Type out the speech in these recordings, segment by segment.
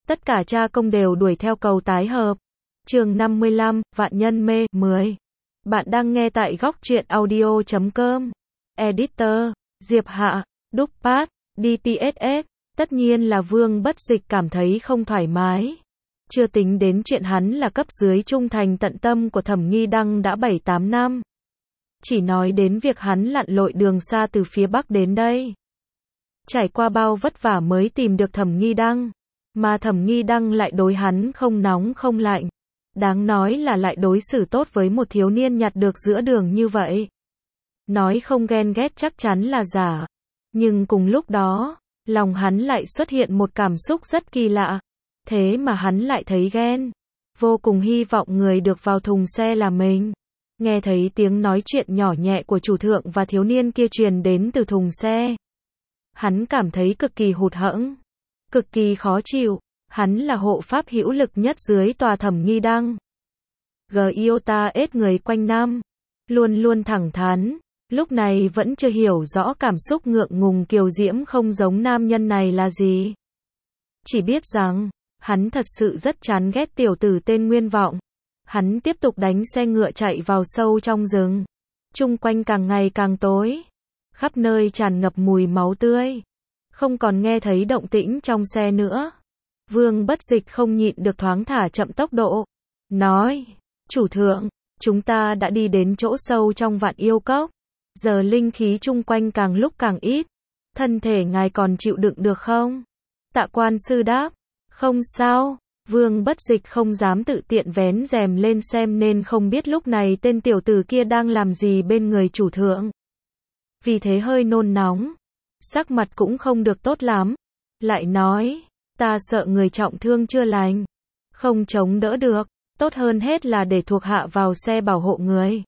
Tất cả cha công đều đuổi theo cầu tái hợp. Chương 55, Vạn Nhân Mê 10. Bạn đang nghe tại góc truyện audio.com. Editor, Diệp Hạ, Đúc Pát, DPSS. Tất nhiên là Vương Bất Dịch cảm thấy không thoải mái. Chưa tính đến chuyện hắn là cấp dưới trung thành tận tâm của Thẩm Nghi Đăng đã 7-8 năm. Chỉ nói đến việc hắn lặn lội đường xa từ phía Bắc đến đây. Trải qua bao vất vả mới tìm được Thẩm Nghi Đăng. Mà Thẩm Nghi Đăng lại đối hắn không nóng không lạnh. Đáng nói là lại đối xử tốt với một thiếu niên nhặt được giữa đường như vậy. Nói không ghen ghét chắc chắn là giả. Nhưng cùng lúc đó, lòng hắn lại xuất hiện một cảm xúc rất kỳ lạ. Thế mà hắn lại thấy ghen. Vô cùng hy vọng người được vào thùng xe là mình. Nghe thấy tiếng nói chuyện nhỏ nhẹ của chủ thượng và thiếu niên kia truyền đến từ thùng xe. Hắn cảm thấy cực kỳ hụt hẫng. Cực kỳ khó chịu. Hắn là hộ pháp hữu lực nhất dưới tòa Thẩm Nghi Đăng. Giota ết người quanh năm. Luôn luôn thẳng thắn. Lúc này vẫn chưa hiểu rõ cảm xúc ngượng ngùng kiều diễm không giống nam nhân này là gì. Chỉ biết rằng, hắn thật sự rất chán ghét tiểu tử tên Nguyên Vọng. Hắn tiếp tục đánh xe ngựa chạy vào sâu trong rừng. Chung quanh càng ngày càng tối. Khắp nơi tràn ngập mùi máu tươi. Không còn nghe thấy động tĩnh trong xe nữa. Vương Bất Dịch không nhịn được thoáng thả chậm tốc độ. Nói, chủ thượng, chúng ta đã đi đến chỗ sâu trong Vạn Yêu Cốc. Giờ linh khí chung quanh càng lúc càng ít. Thân thể ngài còn chịu đựng được không? Tạ quan sư đáp, không sao. Vương Bất Dịch không dám tự tiện vén rèm lên xem nên không biết lúc này tên tiểu tử kia đang làm gì bên người chủ thượng. Vì thế hơi nôn nóng. Sắc mặt cũng không được tốt lắm. Lại nói, ta sợ người trọng thương chưa lành. Không chống đỡ được. Tốt hơn hết là để thuộc hạ vào xe bảo hộ người.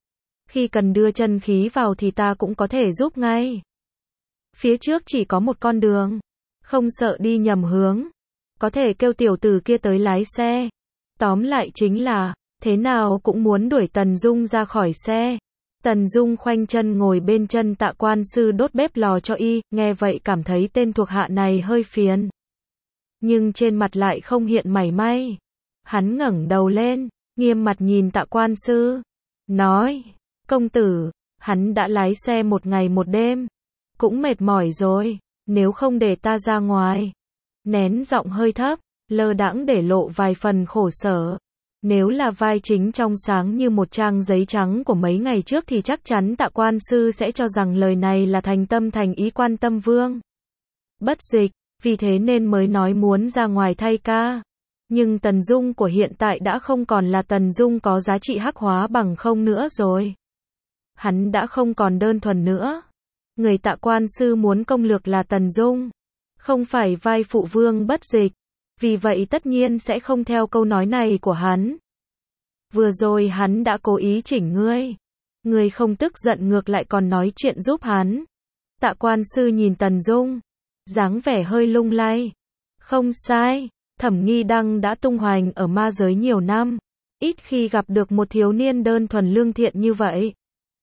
Khi cần đưa chân khí vào thì ta cũng có thể giúp ngay. Phía trước chỉ có một con đường. Không sợ đi nhầm hướng. Có thể kêu tiểu tử kia tới lái xe. Tóm lại chính là, thế nào cũng muốn đuổi Tần Dung ra khỏi xe. Tần Dung khoanh chân ngồi bên chân Tạ quan sư đốt bếp lò cho y, nghe vậy cảm thấy tên thuộc hạ này hơi phiền. Nhưng trên mặt lại không hiện mảy may. Hắn ngẩng đầu lên, nghiêm mặt nhìn Tạ quan sư. Nói, công tử, hắn đã lái xe một ngày một đêm. Cũng mệt mỏi rồi, nếu không để ta ra ngoài. Nén giọng hơi thấp, lơ đãng để lộ vài phần khổ sở. Nếu là vai chính trong sáng như một trang giấy trắng của mấy ngày trước thì chắc chắn Tạ quan sư sẽ cho rằng lời này là thành tâm thành ý quan tâm Vương Bất Dịch, vì thế nên mới nói muốn ra ngoài thay ca. Nhưng Tần Dung của hiện tại đã không còn là Tần Dung có giá trị hắc hóa bằng không nữa rồi. Hắn đã không còn đơn thuần nữa. Người Tạ quan sư muốn công lược là Tần Dung, không phải vai phụ Vương Bất Dịch. Vì vậy tất nhiên sẽ không theo câu nói này của hắn. Vừa rồi hắn đã cố ý chỉnh ngươi. Ngươi không tức giận ngược lại còn nói chuyện giúp hắn. Tạ quan sư nhìn Tần Dung. Dáng vẻ hơi lung lay. Không sai. Thẩm Nghi Đăng đã tung hoành ở ma giới nhiều năm. Ít khi gặp được một thiếu niên đơn thuần lương thiện như vậy.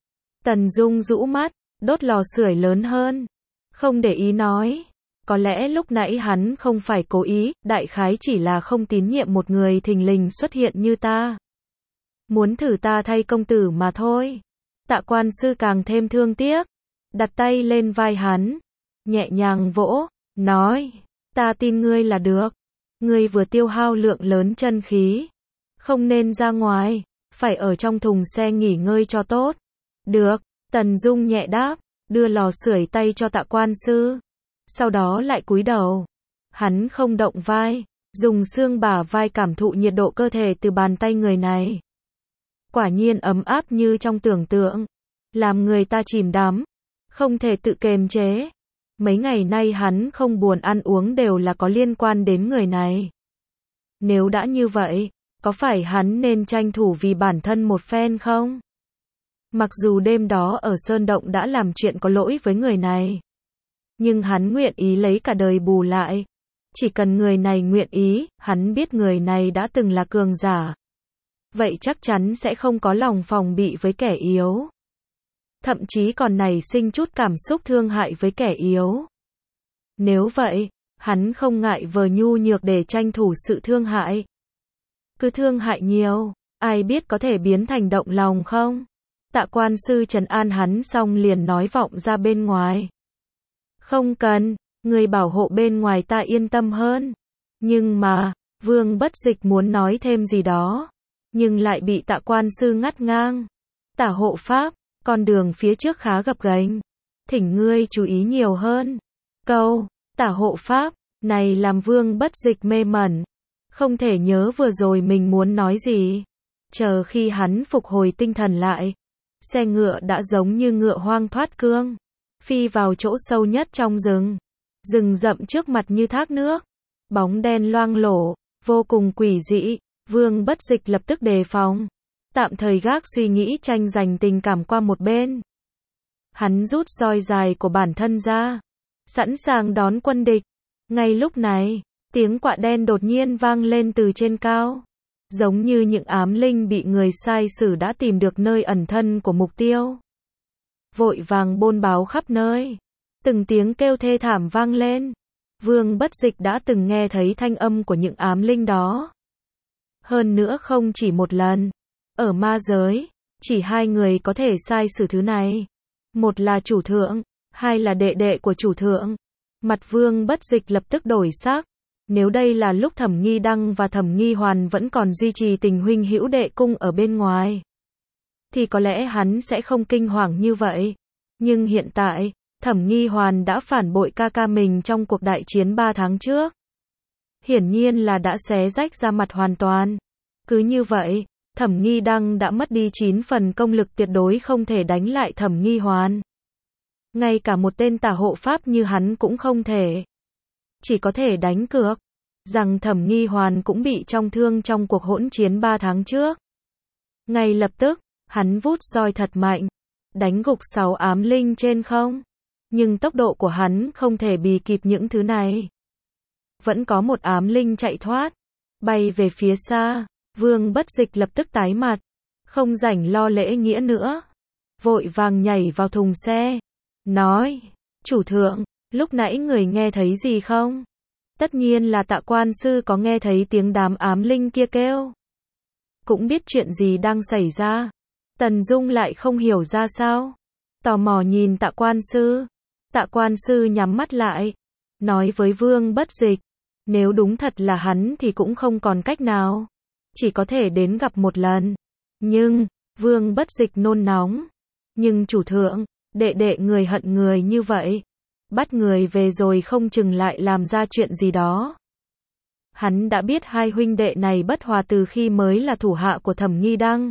Tần Dung rũ mắt. Đốt lò sưởi lớn hơn. Không để ý nói. Có lẽ lúc nãy hắn không phải cố ý, đại khái chỉ là không tín nhiệm một người thình lình xuất hiện như ta. Muốn thử ta thay công tử mà thôi. Tạ quan sư càng thêm thương tiếc. Đặt tay lên vai hắn. Nhẹ nhàng vỗ. Nói. Ta tin ngươi là được. Ngươi vừa tiêu hao lượng lớn chân khí. Không nên ra ngoài. Phải ở trong thùng xe nghỉ ngơi cho tốt. Được. Tần Dung nhẹ đáp. Đưa lò sưởi tay cho Tạ quan sư. Sau đó lại cúi đầu. Hắn không động vai. Dùng xương bả vai cảm thụ nhiệt độ cơ thể từ bàn tay người này. Quả nhiên ấm áp như trong tưởng tượng. Làm người ta chìm đắm. Không thể tự kiềm chế. Mấy ngày nay hắn không buồn ăn uống đều là có liên quan đến người này. Nếu đã như vậy, có phải hắn nên tranh thủ vì bản thân một phen không? Mặc dù đêm đó ở Sơn Động đã làm chuyện có lỗi với người này. Nhưng hắn nguyện ý lấy cả đời bù lại. Chỉ cần người này nguyện ý, hắn biết người này đã từng là cường giả. Vậy chắc chắn sẽ không có lòng phòng bị với kẻ yếu. Thậm chí còn nảy sinh chút cảm xúc thương hại với kẻ yếu. Nếu vậy, Hắn không ngại vờ nhu nhược để tranh thủ sự thương hại. Cứ thương hại nhiều, ai biết có thể biến thành động lòng không? Tạ quan sư trấn an hắn xong liền nói vọng ra bên ngoài. Không cần, người bảo hộ bên ngoài ta yên tâm hơn. Nhưng mà, Vương Bất Dịch muốn nói thêm gì đó, nhưng lại bị Tạ quan sư ngắt ngang. Tả hộ pháp, con đường phía trước khá gập ghềnh, thỉnh ngươi chú ý nhiều hơn. Câu, tả hộ pháp, này làm Vương Bất Dịch mê mẩn, không thể nhớ vừa rồi mình muốn nói gì. Chờ khi hắn phục hồi tinh thần lại, xe ngựa đã giống như ngựa hoang thoát cương, phi vào chỗ sâu nhất trong rừng. Rừng rậm trước mặt như thác nước, bóng đen loang lổ, vô cùng quỷ dị. Vương Bất Dịch lập tức đề phòng, tạm thời gác suy nghĩ tranh giành tình cảm qua một bên. Hắn rút roi dài của bản thân ra, sẵn sàng đón quân địch. Ngay lúc này, tiếng quạ đen đột nhiên vang lên từ trên cao, giống như những ám linh bị người sai sử đã tìm được nơi ẩn thân của mục tiêu. Vội vàng bôn báo khắp nơi, từng tiếng kêu thê thảm vang lên. Vương Bất Dịch đã từng nghe thấy thanh âm của những ám linh đó. Hơn nữa không chỉ một lần. Ở ma giới, chỉ hai người có thể sai sử thứ này. Một là chủ thượng, hai là đệ đệ của chủ thượng. Mặt Vương Bất Dịch lập tức đổi sắc. Nếu đây là lúc Thẩm Nghi Đăng và Thẩm Nghi Hoàn vẫn còn duy trì tình huynh hữu đệ cung ở bên ngoài, thì có lẽ hắn sẽ không kinh hoàng như vậy. Nhưng hiện tại, Thẩm Nghi Hoàn đã phản bội ca ca mình trong cuộc đại chiến 3 tháng trước. Hiển nhiên là đã xé rách ra mặt hoàn toàn. Cứ như vậy, Thẩm Nghi Đăng đã mất đi 9 phần công lực, tuyệt đối không thể đánh lại Thẩm Nghi Hoàn. Ngay cả một tên tả hộ pháp như hắn cũng không thể. Chỉ có thể đánh cược rằng Thẩm Nghi Hoàn cũng bị trọng thương trong cuộc hỗn chiến 3 tháng trước. Ngay lập tức, hắn vút roi thật mạnh, đánh gục 6 ám linh trên không. Nhưng tốc độ của hắn không thể bì kịp những thứ này. Vẫn có một ám linh chạy thoát, bay về phía xa. Vương Bất Dịch lập tức tái mặt, không rảnh lo lễ nghĩa nữa, vội vàng nhảy vào thùng xe, nói, chủ thượng, lúc nãy người nghe thấy gì không? Tất nhiên là Tạ quan sư có nghe thấy tiếng đám ám linh kia kêu. Cũng biết chuyện gì đang xảy ra. Tần Dung lại không hiểu ra sao, tò mò nhìn Tạ quan sư. Tạ quan sư nhắm mắt lại, nói với Vương Bất Dịch, nếu đúng thật là hắn thì cũng không còn cách nào, chỉ có thể đến gặp một lần. Nhưng, Vương Bất Dịch nôn nóng, nhưng chủ thượng, đệ đệ người hận người như vậy, bắt người về rồi không chừng lại làm ra chuyện gì đó. Hắn đã biết hai huynh đệ này bất hòa từ khi mới là thủ hạ của Thẩm Nghi Đăng.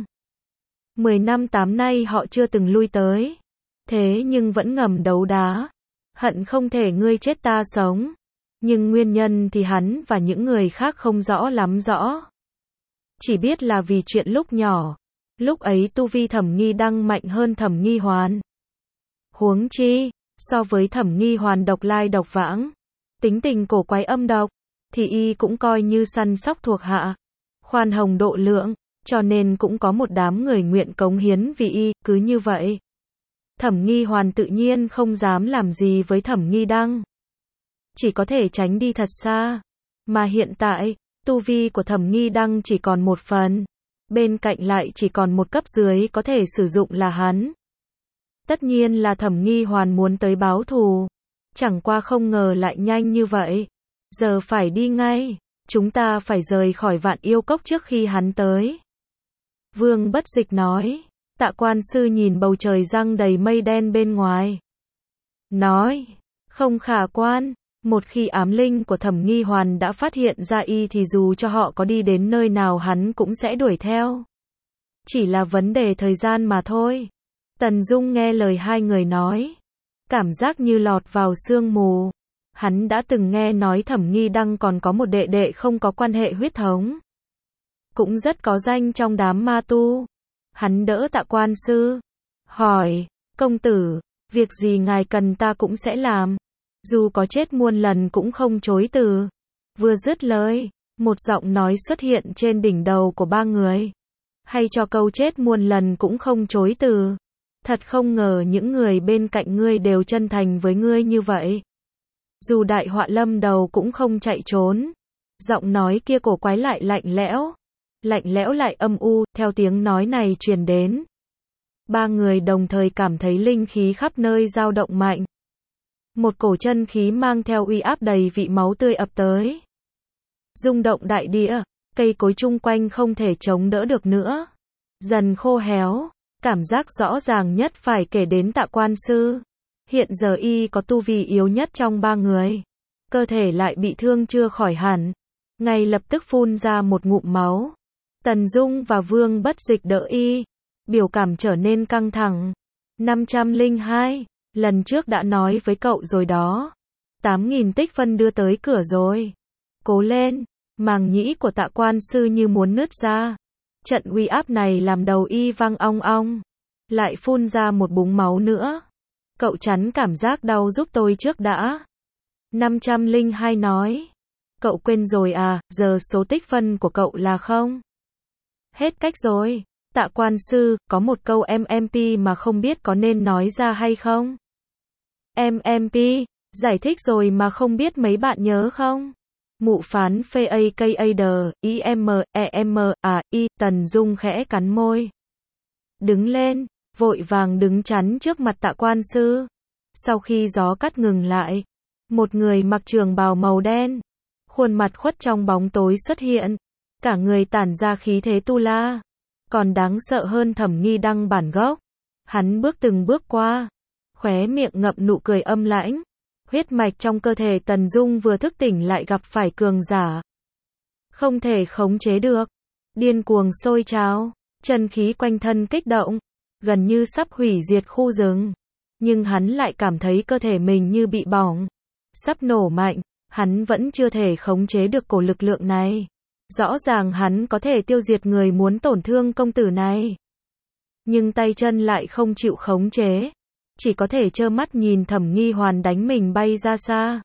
10 năm 8 nay họ chưa từng lui tới, thế nhưng vẫn ngầm đấu đá, hận không thể ngươi chết ta sống. Nhưng nguyên nhân thì hắn và những người khác không rõ lắm rõ. Chỉ biết là vì chuyện lúc nhỏ, lúc ấy tu vi Thẩm Nghi Đăng mạnh hơn Thẩm Nghi Hoàn. Huống chi, so với Thẩm Nghi Hoàn độc lai độc vãng, tính tình cổ quái âm độc, thì y cũng coi như săn sóc thuộc hạ, khoan hồng độ lượng, cho nên cũng có một đám người nguyện cống hiến vì y. Cứ như vậy, Thẩm Nghi Hoàn tự nhiên không dám làm gì với Thẩm Nghi Đăng, chỉ có thể tránh đi thật xa. Mà hiện tại, tu vi của Thẩm Nghi Đăng chỉ còn 1 phần, bên cạnh lại chỉ còn một cấp dưới có thể sử dụng là hắn. Tất nhiên là Thẩm Nghi Hoàn muốn tới báo thù, chẳng qua không ngờ lại nhanh như vậy. Giờ phải đi ngay, chúng ta phải rời khỏi Vạn Yêu Cốc trước khi hắn tới. Vương Bất Dịch nói. Tạ quan sư nhìn bầu trời giăng đầy mây đen bên ngoài, nói, không khả quan. Một khi ám linh của Thẩm Nghi Hoàn đã phát hiện ra y thì dù cho họ có đi đến nơi nào hắn cũng sẽ đuổi theo. Chỉ là vấn đề thời gian mà thôi. Tần Dung nghe lời hai người nói, cảm giác như lọt vào sương mù. Hắn đã từng nghe nói Thẩm Nghi Đăng còn có một đệ đệ không có quan hệ huyết thống, cũng rất có danh trong đám ma tu. Hắn đỡ Tạ quan sư, hỏi, công tử, việc gì ngài cần ta cũng sẽ làm, dù có chết muôn lần cũng không chối từ. Vừa dứt lời, một giọng nói xuất hiện trên đỉnh đầu của ba người, hay cho câu chết muôn lần cũng không chối từ. Thật không ngờ những người bên cạnh ngươi đều chân thành với ngươi như vậy. Dù đại họa lâm đầu cũng không chạy trốn. Giọng nói kia cổ quái lại lạnh lẽo lại âm u, theo tiếng nói này truyền đến. Ba người đồng thời cảm thấy linh khí khắp nơi dao động mạnh. Một cổ chân khí mang theo uy áp đầy vị máu tươi ập tới. Rung động đại địa, cây cối chung quanh không thể chống đỡ được nữa. Dần khô héo, cảm giác rõ ràng nhất phải kể đến Tạ Quan Sư. Hiện giờ y có tu vi yếu nhất trong ba người. Cơ thể lại bị thương chưa khỏi hẳn. Ngay lập tức phun ra một ngụm máu. Tần Dung và Vương Bất Dịch đỡ y. Biểu cảm trở nên căng thẳng. 502, lần trước đã nói với cậu rồi đó. 8.000 tích phân đưa tới cửa rồi. Cố lên, màng nhĩ của Tạ Quan Sư như muốn nứt ra. Trận uy áp này làm đầu y vang ong ong. Lại phun ra một búng máu nữa. Cậu chắn cảm giác đau giúp tôi trước đã. 502 nói. Cậu quên rồi à, giờ số tích phân của cậu là không? Hết cách rồi. Tạ Quan Sư, có một câu MMP mà không biết có nên nói ra hay không? MMP, giải thích rồi mà không biết mấy bạn nhớ không? Mụ phán phê AKAD, IMEM, Tần Dung khẽ cắn môi. Đứng lên, vội vàng đứng chắn trước mặt Tạ Quan Sư. Sau khi gió cắt ngừng lại, một người mặc trường bào màu đen, khuôn mặt khuất trong bóng tối xuất hiện. Cả người tản ra khí thế tu la. Còn đáng sợ hơn Thẩm Nghi Đăng bản gốc. Hắn bước từng bước qua, khóe miệng ngậm nụ cười âm lãnh. Huyết mạch trong cơ thể Tần Dung vừa thức tỉnh lại gặp phải cường giả. Không thể khống chế được. Điên cuồng sôi trào, chân khí quanh thân kích động, gần như sắp hủy diệt khu rừng. Nhưng hắn lại cảm thấy cơ thể mình như bị bỏng, sắp nổ mạnh. Hắn vẫn chưa thể khống chế được cổ lực lượng này. Rõ ràng hắn có thể tiêu diệt người muốn tổn thương công tử này. Nhưng tay chân lại không chịu khống chế. Chỉ có thể trơ mắt nhìn Thẩm Nghi Hoàn đánh mình bay ra xa.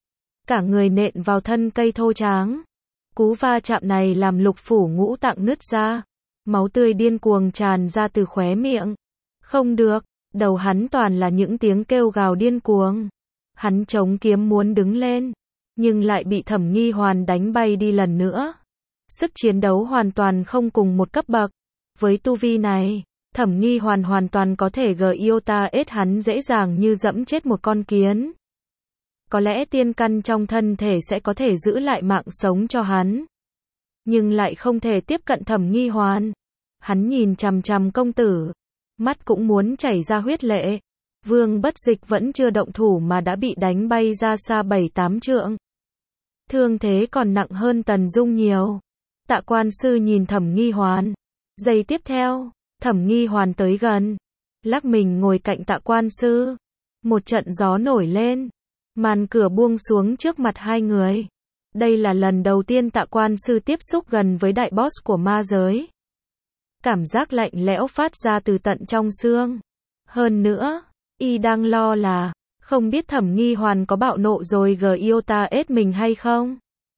Cả người nện vào thân cây thô tráng. Cú va chạm này làm lục phủ ngũ tạng nứt ra. Máu tươi điên cuồng tràn ra từ khóe miệng. Không được, đầu hắn toàn là những tiếng kêu gào điên cuồng. Hắn chống kiếm muốn đứng lên, nhưng lại bị Thẩm Nghi Hoàn đánh bay đi lần nữa. Sức chiến đấu hoàn toàn không cùng một cấp bậc. Với tu vi này, Thẩm Nghi Hoàn hoàn toàn có thể Giota ết hắn dễ dàng như dẫm chết một con kiến. Có lẽ tiên căn trong thân thể sẽ có thể giữ lại mạng sống cho hắn. Nhưng lại không thể tiếp cận Thẩm Nghi Hoàn. Hắn nhìn chằm chằm công tử. Mắt cũng muốn chảy ra huyết lệ. Vương Bất Dịch vẫn chưa động thủ mà đã bị đánh bay ra xa 7-8 trượng. Thương thế còn nặng hơn Tần Dung nhiều. Tạ Quan Sư nhìn Thẩm Nghi Hoàn. Giây tiếp theo, Thẩm Nghi Hoàn tới gần, lắc mình ngồi cạnh Tạ Quan Sư. Một trận gió nổi lên, màn cửa buông xuống trước mặt hai người. Đây là lần đầu tiên Tạ Quan Sư tiếp xúc gần với đại boss của ma giới. Cảm giác lạnh lẽo phát ra từ tận trong xương. Hơn nữa, y đang lo là không biết Thẩm Nghi Hoàn có bạo nộ rồi Giota ết mình hay không.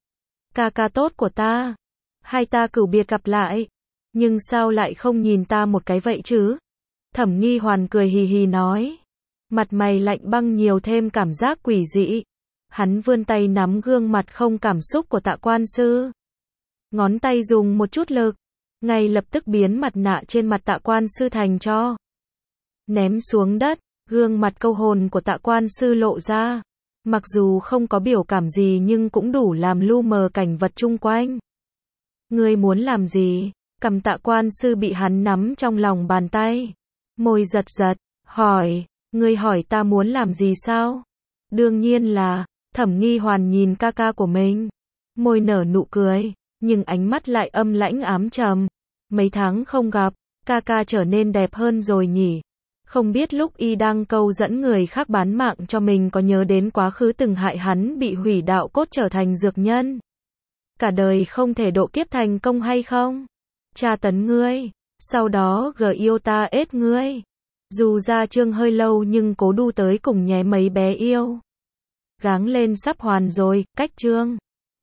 Ca ca tốt của ta, hai ta cửu biệt gặp lại, nhưng sao lại không nhìn ta một cái vậy chứ? Thẩm Nghi Hoàn cười hì hì nói. Mặt mày lạnh băng nhiều thêm cảm giác quỷ dị. Hắn vươn tay nắm gương mặt không cảm xúc của Tạ Quan Sư. Ngón tay dùng một chút lực, ngay lập tức biến mặt nạ trên mặt Tạ Quan Sư thành tro. Ném xuống đất, gương mặt câu hồn của Tạ Quan Sư lộ ra. Mặc dù không có biểu cảm gì nhưng cũng đủ làm lu mờ cảnh vật chung quanh. Ngươi muốn làm gì? Cầm Tạ Quan Sư bị hắn nắm trong lòng bàn tay. Môi giật giật, hỏi, ngươi hỏi ta muốn làm gì sao? Đương nhiên là, Thẩm Nghi Hoàn nhìn ca ca của mình. Môi nở nụ cười, nhưng ánh mắt lại âm lãnh ám trầm. Mấy tháng không gặp, ca ca trở nên đẹp hơn rồi nhỉ? Không biết lúc y đang câu dẫn người khác bán mạng cho mình có nhớ đến quá khứ từng hại hắn bị hủy đạo cốt trở thành dược nhân. Cả đời không thể độ kiếp thành công hay không? Tra tấn ngươi, sau đó Giota ết ngươi. Dù ra chương hơi lâu nhưng cố đu tới cùng nhé mấy bé yêu. Gắng lên sắp hoàn rồi, cách chương.